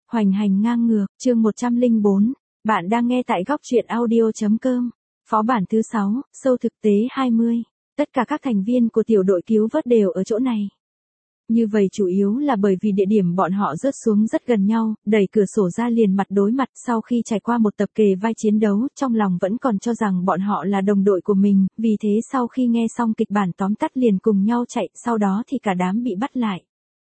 Hoành hành ngang ngược, chương 104. Bạn đang nghe tại góc truyện audio.com. Phó bản thứ 6, sâu thực tế 20. Tất cả các thành viên của tiểu đội cứu vớt đều ở chỗ này. Như vậy chủ yếu là bởi vì địa điểm bọn họ rớt xuống rất gần nhau, đẩy cửa sổ ra liền mặt đối mặt. Sau khi trải qua một tập kề vai chiến đấu, trong lòng vẫn còn cho rằng bọn họ là đồng đội của mình, vì thế sau khi nghe xong kịch bản tóm tắt liền cùng nhau chạy, sau đó thì cả đám bị bắt lại.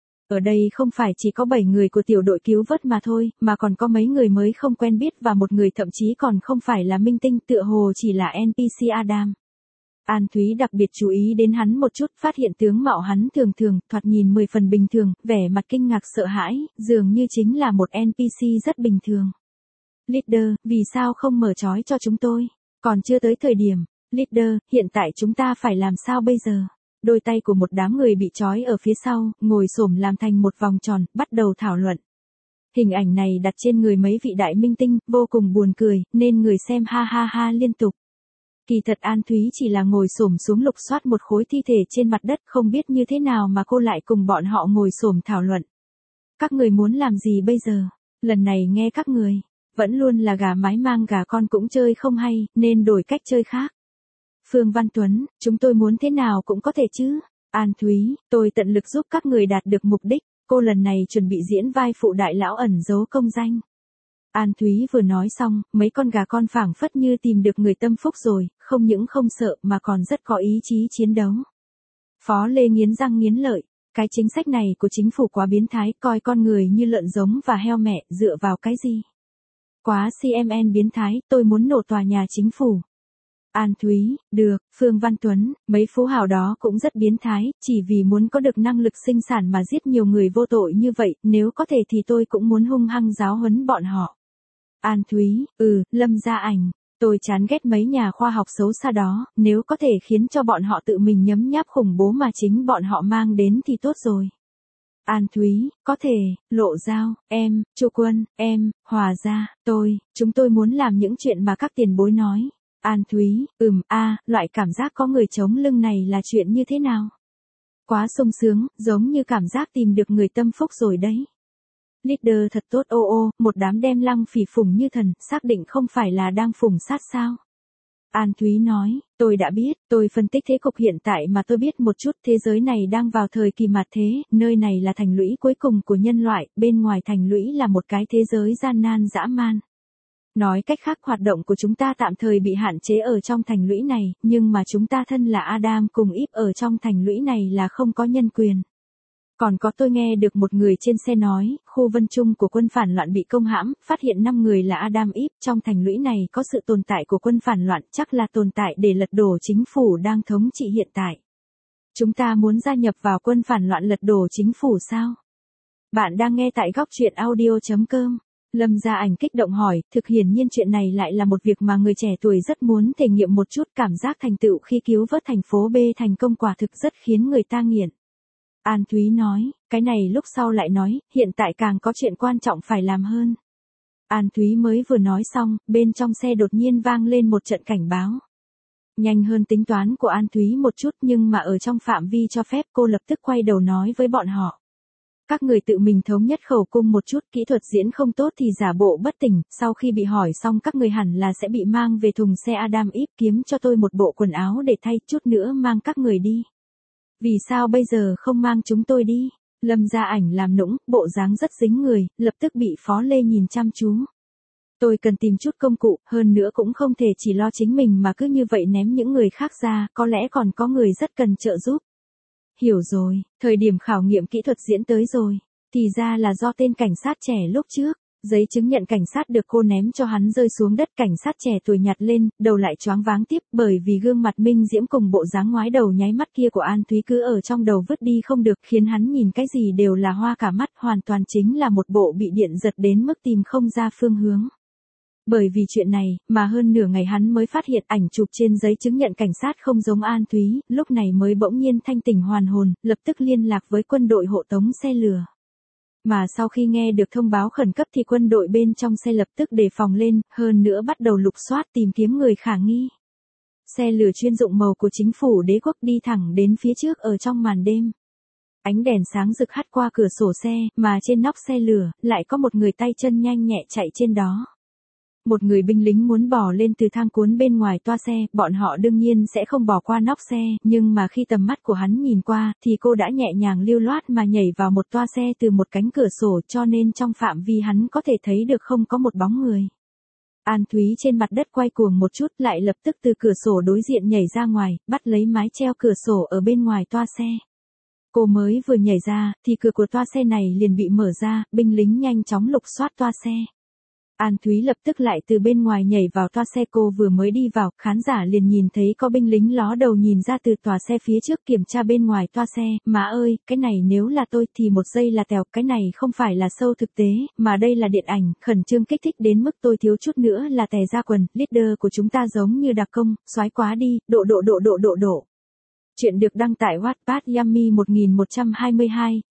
Ở đây không phải chỉ có 7 người của tiểu đội cứu vớt mà thôi, mà còn có mấy người mới không quen biết và một người thậm chí còn không phải là minh tinh, tựa hồ chỉ là NPC Adam. An Thúy đặc biệt chú ý đến hắn một chút, phát hiện tướng mạo hắn thường thường, thoạt nhìn 10 phần bình thường, vẻ mặt kinh ngạc sợ hãi, dường như chính là một NPC rất bình thường. Leader, vì sao không mở trói cho chúng tôi? Còn chưa tới thời điểm. Leader, hiện tại chúng ta phải làm sao bây giờ? Đôi tay của một đám người bị trói ở phía sau, ngồi xổm làm thành một vòng tròn, bắt đầu thảo luận. Hình ảnh này đặt trên người mấy vị đại minh tinh, vô cùng buồn cười, nên người xem ha ha ha liên tục. Kỳ thật An Thúy chỉ là ngồi xổm xuống lục soát một khối thi thể trên mặt đất, không biết như thế nào mà cô lại cùng bọn họ ngồi xổm thảo luận. Các người muốn làm gì bây giờ? Lần này nghe các người, vẫn luôn là gà mái mang gà con cũng chơi không hay, nên đổi cách chơi khác. Phương Văn Tuấn, chúng tôi muốn thế nào cũng có thể chứ. An Thúy, tôi tận lực giúp các người đạt được mục đích, cô lần này chuẩn bị diễn vai phụ đại lão ẩn giấu công danh. An Thúy vừa nói xong, mấy con gà con phảng phất như tìm được người tâm phúc rồi, không những không sợ mà còn rất có ý chí chiến đấu. Phó Lê nghiến răng nghiến lợi, cái chính sách này của chính phủ quá biến thái, coi con người như lợn giống và heo mẹ, dựa vào cái gì? Quá CMN biến thái, tôi muốn nổ tòa nhà chính phủ. An Thúy, được, Phương Văn Tuấn, mấy phú hào đó cũng rất biến thái, chỉ vì muốn có được năng lực sinh sản mà giết nhiều người vô tội như vậy, nếu có thể thì tôi cũng muốn hung hăng giáo huấn bọn họ. An Thúy, Lâm Gia Ảnh, tôi chán ghét mấy nhà khoa học xấu xa đó, nếu có thể khiến cho bọn họ tự mình nhấm nháp khủng bố mà chính bọn họ mang đến thì tốt rồi. An Thúy, có thể, Lộ Giao, em, Chu Quân, em, Hòa Gia, chúng tôi muốn làm những chuyện mà các tiền bối nói. An Thúy, loại cảm giác có người chống lưng này là chuyện như thế nào? Quá sung sướng, giống như cảm giác tìm được người tâm phúc rồi đấy. Leader thật tốt một đám đem Lăng Phỉ phủng như thần, xác định không phải là đang phủng sát sao? An Thúy nói, tôi đã biết, tôi phân tích thế cục hiện tại mà tôi biết một chút, thế giới này đang vào thời kỳ mạt thế, nơi này là thành lũy cuối cùng của nhân loại, bên ngoài thành lũy là một cái thế giới gian nan dã man. Nói cách khác hoạt động của chúng ta tạm thời bị hạn chế ở trong thành lũy này, nhưng mà chúng ta thân là Adam cùng Eve ở trong thành lũy này là không có nhân quyền. Còn có tôi nghe được một người trên xe nói, khu Vân Trung của quân phản loạn bị công hãm, phát hiện 5 người là Adam Eve, trong thành lũy này có sự tồn tại của quân phản loạn, chắc là tồn tại để lật đổ chính phủ đang thống trị hiện tại. Chúng ta muốn gia nhập vào quân phản loạn lật đổ chính phủ sao? Bạn đang nghe tại góc truyện audio.com. Lâm Gia Ảnh kích động hỏi, thực hiển nhiên chuyện này lại là một việc mà người trẻ tuổi rất muốn thể nghiệm một chút, cảm giác thành tựu khi cứu vớt thành phố B thành công quả thực rất khiến người ta nghiện. An Thúy nói, cái này lúc sau lại nói, hiện tại càng có chuyện quan trọng phải làm hơn. An Thúy mới vừa nói xong, bên trong xe đột nhiên vang lên một trận cảnh báo. Nhanh hơn tính toán của An Thúy một chút nhưng mà ở trong phạm vi cho phép, cô lập tức quay đầu nói với bọn họ. Các người tự mình thống nhất khẩu cung một chút, kỹ thuật diễn không tốt thì giả bộ bất tỉnh, sau khi bị hỏi xong các người hẳn là sẽ bị mang về thùng xe Adam Eve, kiếm cho tôi một bộ quần áo để thay, chút nữa mang các người đi. Vì sao bây giờ không mang chúng tôi đi? Lâm Gia Ảnh làm nũng, bộ dáng rất dính người, lập tức bị Phó Lê nhìn chăm chú. Tôi cần tìm chút công cụ, hơn nữa cũng không thể chỉ lo chính mình mà cứ như vậy ném những người khác ra, có lẽ còn có người rất cần trợ giúp. Hiểu rồi, thời điểm khảo nghiệm kỹ thuật diễn tới rồi, thì ra là do tên cảnh sát trẻ lúc trước. Giấy chứng nhận cảnh sát được cô ném cho hắn rơi xuống đất, cảnh sát trẻ tuổi nhặt lên, đầu lại choáng váng tiếp, bởi vì gương mặt minh diễm cùng bộ dáng ngoái đầu nháy mắt kia của An Thúy cứ ở trong đầu vứt đi không được, khiến hắn nhìn cái gì đều là hoa cả mắt, hoàn toàn chính là một bộ bị điện giật đến mức tìm không ra phương hướng. Bởi vì chuyện này, mà hơn nửa ngày hắn mới phát hiện ảnh chụp trên giấy chứng nhận cảnh sát không giống An Thúy, lúc này mới bỗng nhiên thanh tỉnh hoàn hồn, lập tức liên lạc với quân đội hộ tống xe lửa. Mà sau khi nghe được thông báo khẩn cấp thì quân đội bên trong xe lập tức đề phòng lên, hơn nữa bắt đầu lục soát tìm kiếm người khả nghi. Xe lửa chuyên dụng màu của chính phủ đế quốc đi thẳng đến phía trước ở trong màn đêm. Ánh đèn sáng rực hắt qua cửa sổ xe, mà trên nóc xe lửa, lại có một người tay chân nhanh nhẹ chạy trên đó. Một người binh lính muốn bò lên từ thang cuốn bên ngoài toa xe, bọn họ đương nhiên sẽ không bỏ qua nóc xe, nhưng mà khi tầm mắt của hắn nhìn qua, thì cô đã nhẹ nhàng lưu loát mà nhảy vào một toa xe từ một cánh cửa sổ, cho nên trong phạm vi hắn có thể thấy được không có một bóng người. An Thúy trên mặt đất quay cuồng một chút, lại lập tức từ cửa sổ đối diện nhảy ra ngoài, bắt lấy mái treo cửa sổ ở bên ngoài toa xe. Cô mới vừa nhảy ra, thì cửa của toa xe này liền bị mở ra, binh lính nhanh chóng lục soát toa xe. An Thúy lập tức lại từ bên ngoài nhảy vào toa xe, cô vừa mới đi vào, khán giả liền nhìn thấy có binh lính ló đầu nhìn ra từ toa xe phía trước kiểm tra bên ngoài toa xe, má ơi, cái này nếu là tôi thì một giây là tèo, cái này không phải là show thực tế, mà đây là điện ảnh, khẩn trương kích thích đến mức tôi thiếu chút nữa là tè ra quần, leader của chúng ta giống như đặc công, soái quá đi, độ. Chuyện được đăng tại Wattpad Yummy 1122,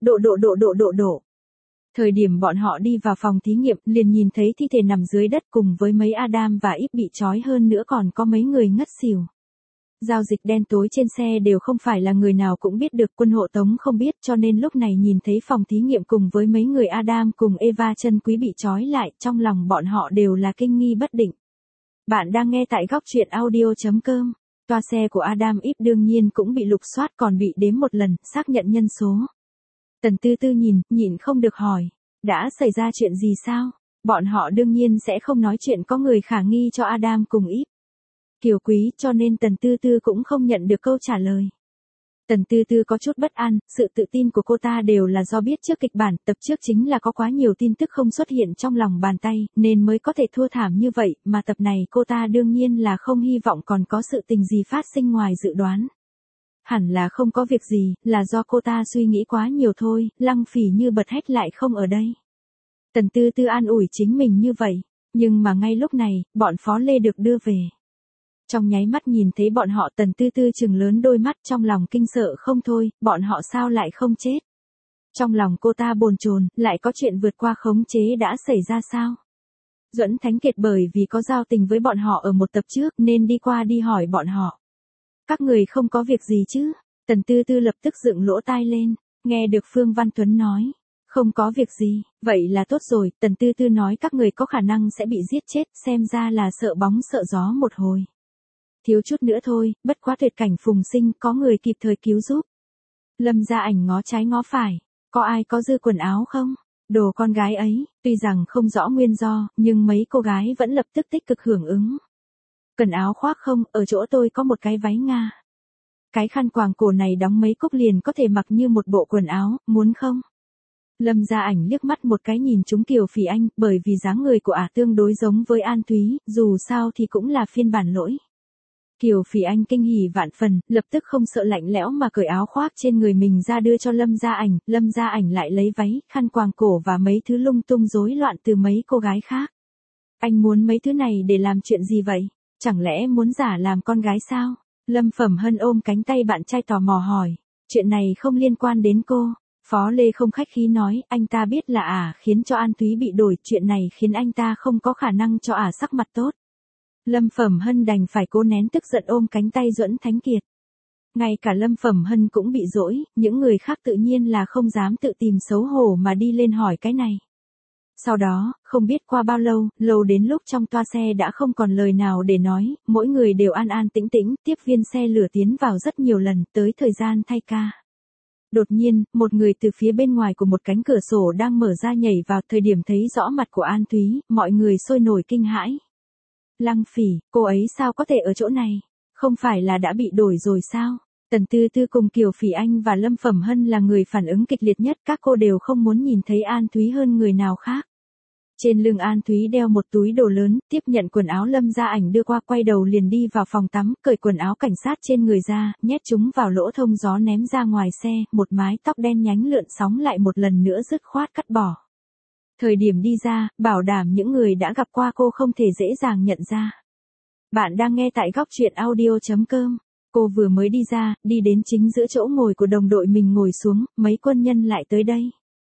độ. Thời điểm bọn họ đi vào phòng thí nghiệm, liền nhìn thấy thi thể nằm dưới đất cùng với mấy Adam và Eve bị trói, hơn nữa còn có mấy người ngất xỉu. Giao dịch đen tối trên xe đều không phải là người nào cũng biết được, quân hộ tống không biết, cho nên lúc này nhìn thấy phòng thí nghiệm cùng với mấy người Adam cùng Eva chân quý bị trói lại, trong lòng bọn họ đều là kinh nghi bất định. Bạn đang nghe tại góc truyện audio.com. Toa xe của Adam Eve đương nhiên cũng bị lục soát, còn bị đếm một lần, xác nhận nhân số. Tần Tư Tư nhịn không được hỏi, đã xảy ra chuyện gì sao? Bọn họ đương nhiên sẽ không nói chuyện có người khả nghi cho Adam cùng Eve. Kiều Quý, cho nên Tần Tư Tư cũng không nhận được câu trả lời. Tần Tư Tư có chút bất an, sự tự tin của cô ta đều là do biết trước kịch bản, tập trước chính là có quá nhiều tin tức không xuất hiện trong lòng bàn tay, nên mới có thể thua thảm như vậy, mà tập này cô ta đương nhiên là không hy vọng còn có sự tình gì phát sinh ngoài dự đoán. Hẳn là không có việc gì, là do cô ta suy nghĩ quá nhiều thôi, Lăng Phỉ như bật hét lại không ở đây. Tần Tư Tư an ủi chính mình như vậy, nhưng mà ngay lúc này, bọn Phó Lê được đưa về. Trong nháy mắt nhìn thấy bọn họ, Tần Tư Tư trừng lớn đôi mắt, trong lòng kinh sợ không thôi, bọn họ sao lại không chết? Trong lòng cô ta bồn chồn, lại có chuyện vượt qua khống chế đã xảy ra sao? Duẫn Thánh Kiệt bởi vì có giao tình với bọn họ ở một tập trước nên đi qua đi hỏi bọn họ. Các người không có việc gì chứ? Tần Tư Tư lập tức dựng lỗ tai lên, nghe được Phương Văn Tuấn nói. Không có việc gì, vậy là tốt rồi, Tần Tư Tư nói các người có khả năng sẽ bị giết chết, xem ra là sợ bóng sợ gió một hồi. Thiếu chút nữa thôi, bất quá tuyệt cảnh phùng sinh, có người kịp thời cứu giúp. Lâm Gia Ảnh ngó trái ngó phải, có ai có dư quần áo không? Đồ con gái ấy, tuy rằng không rõ nguyên do, nhưng mấy cô gái vẫn lập tức tích cực hưởng ứng. Cần áo khoác không, ở chỗ tôi có một cái váy Nga. Cái khăn quàng cổ này đóng mấy cúc liền có thể mặc như một bộ quần áo, muốn không? Lâm Gia Ảnh liếc mắt một cái nhìn trúng Kiều Phỉ Anh, bởi vì dáng người của ả tương đối giống với An Thúy, dù sao thì cũng là phiên bản lỗi. Kiều Phỉ Anh kinh hỉ vạn phần, lập tức không sợ lạnh lẽo mà cởi áo khoác trên người mình ra đưa cho Lâm Gia Ảnh, Lâm Gia Ảnh lại lấy váy, khăn quàng cổ và mấy thứ lung tung rối loạn từ mấy cô gái khác. Anh muốn mấy thứ này để làm chuyện gì vậy? Chẳng lẽ muốn giả làm con gái sao? Lâm Phẩm Hân ôm cánh tay bạn trai tò mò hỏi. Chuyện này không liên quan đến cô. Phó Lê không khách khí nói, anh ta biết là khiến cho An Thúy bị đổi, chuyện này khiến anh ta không có khả năng cho sắc mặt tốt. Lâm Phẩm Hân đành phải cố nén tức giận ôm cánh tay Duẫn Thánh Kiệt. Ngay cả Lâm Phẩm Hân cũng bị dỗi, những người khác tự nhiên là không dám tự tìm xấu hổ mà đi lên hỏi cái này. Sau đó, không biết qua bao lâu đến lúc trong toa xe đã không còn lời nào để nói, mỗi người đều an an tĩnh tĩnh, tiếp viên xe lửa tiến vào rất nhiều lần, tới thời gian thay ca. Đột nhiên, một người từ phía bên ngoài của một cánh cửa sổ đang mở ra nhảy vào, thời điểm thấy rõ mặt của An Thúy, mọi người sôi nổi kinh hãi. Lăng Phỉ, cô ấy sao có thể ở chỗ này? Không phải là đã bị đổi rồi sao? Tần Tư Tư cùng Kiều Phỉ Anh và Lâm Phẩm Hân là người phản ứng kịch liệt nhất, các cô đều không muốn nhìn thấy An Thúy hơn người nào khác. Trên lưng An Thúy đeo một túi đồ lớn, tiếp nhận quần áo Lâm Gia Ảnh đưa qua, quay đầu liền đi vào phòng tắm, cởi quần áo cảnh sát trên người ra, nhét chúng vào lỗ thông gió ném ra ngoài xe, một mái tóc đen nhánh lượn sóng lại một lần nữa dứt khoát cắt bỏ. Thời điểm đi ra, bảo đảm những người đã gặp qua cô không thể dễ dàng nhận ra. Bạn đang nghe tại góc truyện audio.com. Cô vừa mới đi ra, đi đến chính giữa chỗ ngồi của đồng đội mình ngồi xuống, mấy quân nhân lại tới đây.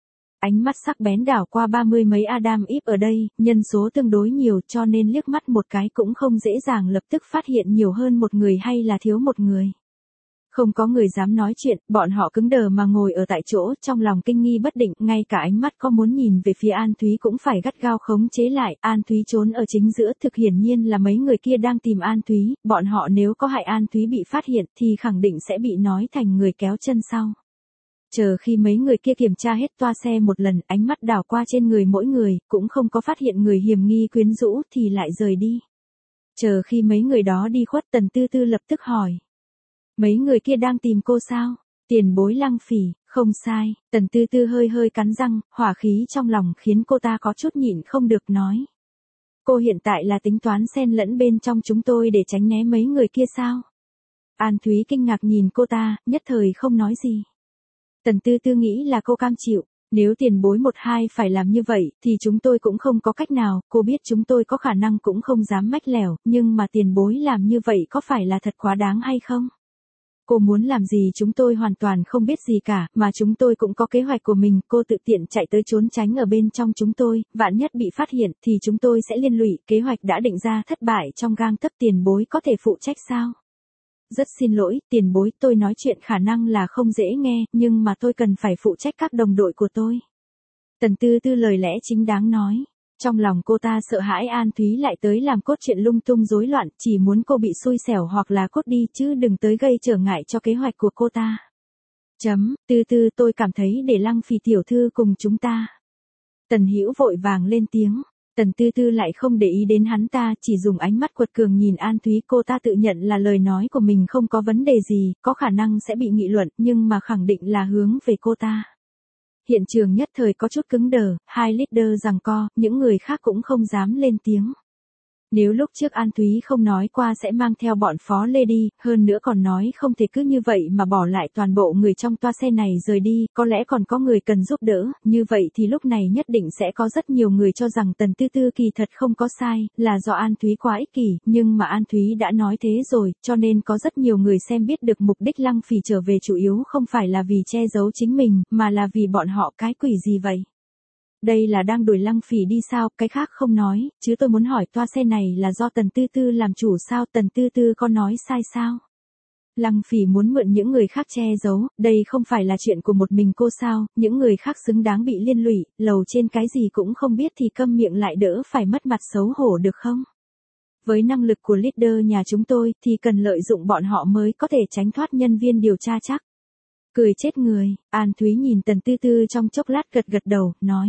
Ánh mắt sắc bén đảo qua 30 mấy Adam Eve ở đây, nhân số tương đối nhiều cho nên liếc mắt một cái cũng không dễ dàng lập tức phát hiện nhiều hơn một người hay là thiếu một người. Không có người dám nói chuyện, bọn họ cứng đờ mà ngồi ở tại chỗ, trong lòng kinh nghi bất định, ngay cả ánh mắt có muốn nhìn về phía An Thúy cũng phải gắt gao khống chế lại. An Thúy trốn ở chính giữa, thực hiển nhiên là mấy người kia đang tìm An Thúy, bọn họ nếu có hại An Thúy bị phát hiện thì khẳng định sẽ bị nói thành người kéo chân sau. Chờ khi mấy người kia kiểm tra hết toa xe một lần, ánh mắt đảo qua trên người mỗi người, cũng không có phát hiện người hiểm nghi quyến rũ thì lại rời đi. Chờ khi mấy người đó đi khuất, Tần Tư Tư lập tức hỏi. Mấy người kia đang tìm cô sao? Tiền bối Lăng Phỉ, không sai. Tần Tư Tư hơi hơi cắn răng, hỏa khí trong lòng khiến cô ta có chút nhịn không được nói. Cô hiện tại là tính toán xen lẫn bên trong chúng tôi để tránh né mấy người kia sao? An Thúy kinh ngạc nhìn cô ta, nhất thời không nói gì. Tần Tư Tư nghĩ là cô cam chịu. Nếu tiền bối một hai phải làm như vậy, thì chúng tôi cũng không có cách nào, cô biết chúng tôi có khả năng cũng không dám mách lẻo, nhưng mà tiền bối làm như vậy có phải là thật quá đáng hay không? Cô muốn làm gì chúng tôi hoàn toàn không biết gì cả, mà chúng tôi cũng có kế hoạch của mình, cô tự tiện chạy tới trốn tránh ở bên trong chúng tôi, vạn nhất bị phát hiện thì chúng tôi sẽ liên lụy, kế hoạch đã định ra thất bại trong gang tấc, tiền bối có thể phụ trách sao? Rất xin lỗi, tiền bối, tôi nói chuyện khả năng là không dễ nghe, nhưng mà tôi cần phải phụ trách các đồng đội của tôi. Tần Tư Tư lời lẽ chính đáng nói. Trong lòng cô ta sợ hãi An Thúy lại tới làm cốt chuyện lung tung rối loạn, chỉ muốn cô bị xui xẻo hoặc là cốt đi chứ đừng tới gây trở ngại cho kế hoạch của cô ta. Tư Tư, tôi cảm thấy để Lăng Phỉ tiểu thư cùng chúng ta. Tần Hữu vội vàng lên tiếng. Tần Tư Tư lại không để ý đến hắn ta, chỉ dùng ánh mắt quật cường nhìn An Thúy. Cô ta tự nhận là lời nói của mình không có vấn đề gì, có khả năng sẽ bị nghị luận, nhưng mà khẳng định là hướng về cô ta. Hiện trường nhất thời có chút cứng đờ, hai leader giằng co, những người khác cũng không dám lên tiếng. Nếu lúc trước An Thúy không nói qua sẽ mang theo bọn phó lê đi, hơn nữa còn nói không thể cứ như vậy mà bỏ lại toàn bộ người trong toa xe này rời đi, có lẽ còn có người cần giúp đỡ, như vậy thì lúc này nhất định sẽ có rất nhiều người cho rằng Tần Tư Tư kỳ thật không có sai, là do An Thúy quá ích kỷ, nhưng mà An Thúy đã nói thế rồi, cho nên có rất nhiều người xem biết được mục đích Lăng Phỉ trở về chủ yếu không phải là vì che giấu chính mình, mà là vì bọn họ cái quỷ gì vậy? Đây là đang đuổi Lăng Phỉ đi sao, cái khác không nói, chứ tôi muốn hỏi toa xe này là do Tần Tư Tư làm chủ sao, Tần Tư Tư có nói sai sao? Lăng Phỉ muốn mượn những người khác che giấu, đây không phải là chuyện của một mình cô sao, những người khác xứng đáng bị liên lụy, lầu trên cái gì cũng không biết thì câm miệng lại đỡ phải mất mặt xấu hổ được không? Với năng lực của leader nhà chúng tôi thì cần lợi dụng bọn họ mới có thể tránh thoát nhân viên điều tra chắc. Cười chết người, An Thúy nhìn Tần Tư Tư trong chốc lát gật gật đầu, nói.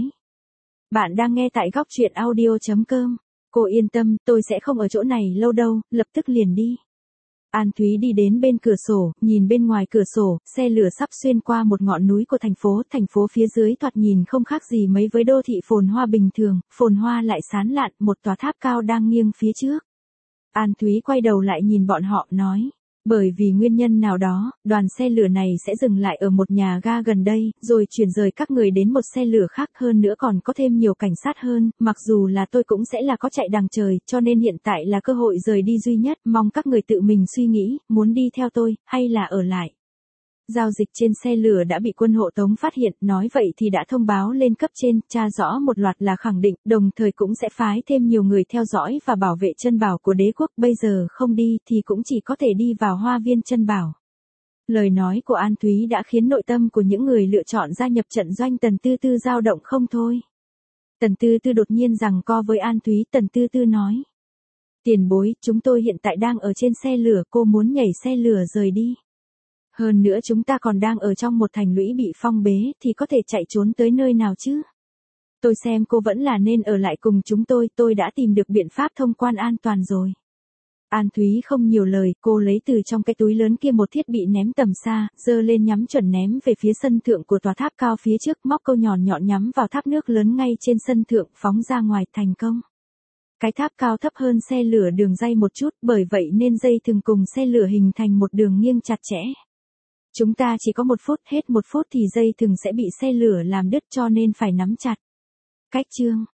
Bạn đang nghe tại góc truyện audio.com. Cô yên tâm, tôi sẽ không ở chỗ này lâu đâu, lập tức liền đi. An Thúy đi đến bên cửa sổ, nhìn bên ngoài cửa sổ, xe lửa sắp xuyên qua một ngọn núi của thành phố phía dưới thoạt nhìn không khác gì mấy với đô thị phồn hoa bình thường, phồn hoa lại sán lạn, một tòa tháp cao đang nghiêng phía trước. An Thúy quay đầu lại nhìn bọn họ, nói. Bởi vì nguyên nhân nào đó, đoàn xe lửa này sẽ dừng lại ở một nhà ga gần đây, rồi chuyển rời các người đến một xe lửa khác, hơn nữa còn có thêm nhiều cảnh sát hơn, mặc dù là tôi cũng sẽ là có chạy đằng trời, cho nên hiện tại là cơ hội rời đi duy nhất, mong các người tự mình suy nghĩ, muốn đi theo tôi, hay là ở lại. Giao dịch trên xe lửa đã bị quân hộ tống phát hiện, nói vậy thì đã thông báo lên cấp trên, tra rõ một loạt là khẳng định, đồng thời cũng sẽ phái thêm nhiều người theo dõi và bảo vệ chân bảo của đế quốc, bây giờ không đi thì cũng chỉ có thể đi vào hoa viên chân bảo. Lời nói của An Thúy đã khiến nội tâm của những người lựa chọn gia nhập trận doanh Tần Tư Tư dao động không thôi. Tần Tư Tư đột nhiên giằng co với An Thúy, Tần Tư Tư nói. Tiền bối, chúng tôi hiện tại đang ở trên xe lửa, cô muốn nhảy xe lửa rời đi. Hơn nữa chúng ta còn đang ở trong một thành lũy bị phong bế thì có thể chạy trốn tới nơi nào chứ? Tôi xem cô vẫn là nên ở lại cùng chúng tôi đã tìm được biện pháp thông quan an toàn rồi. An Thúy không nhiều lời, cô lấy từ trong cái túi lớn kia một thiết bị ném tầm xa, giơ lên nhắm chuẩn ném về phía sân thượng của tòa tháp cao phía trước, móc câu nhọn nhắm vào tháp nước lớn ngay trên sân thượng, phóng ra ngoài, thành công. Cái tháp cao thấp hơn xe lửa đường ray một chút, bởi vậy nên dây thừng cùng xe lửa hình thành một đường nghiêng chặt chẽ. Chúng ta chỉ có 1 phút, hết 1 phút thì dây thừng sẽ bị xe lửa làm đứt, cho nên phải nắm chặt. Cách chương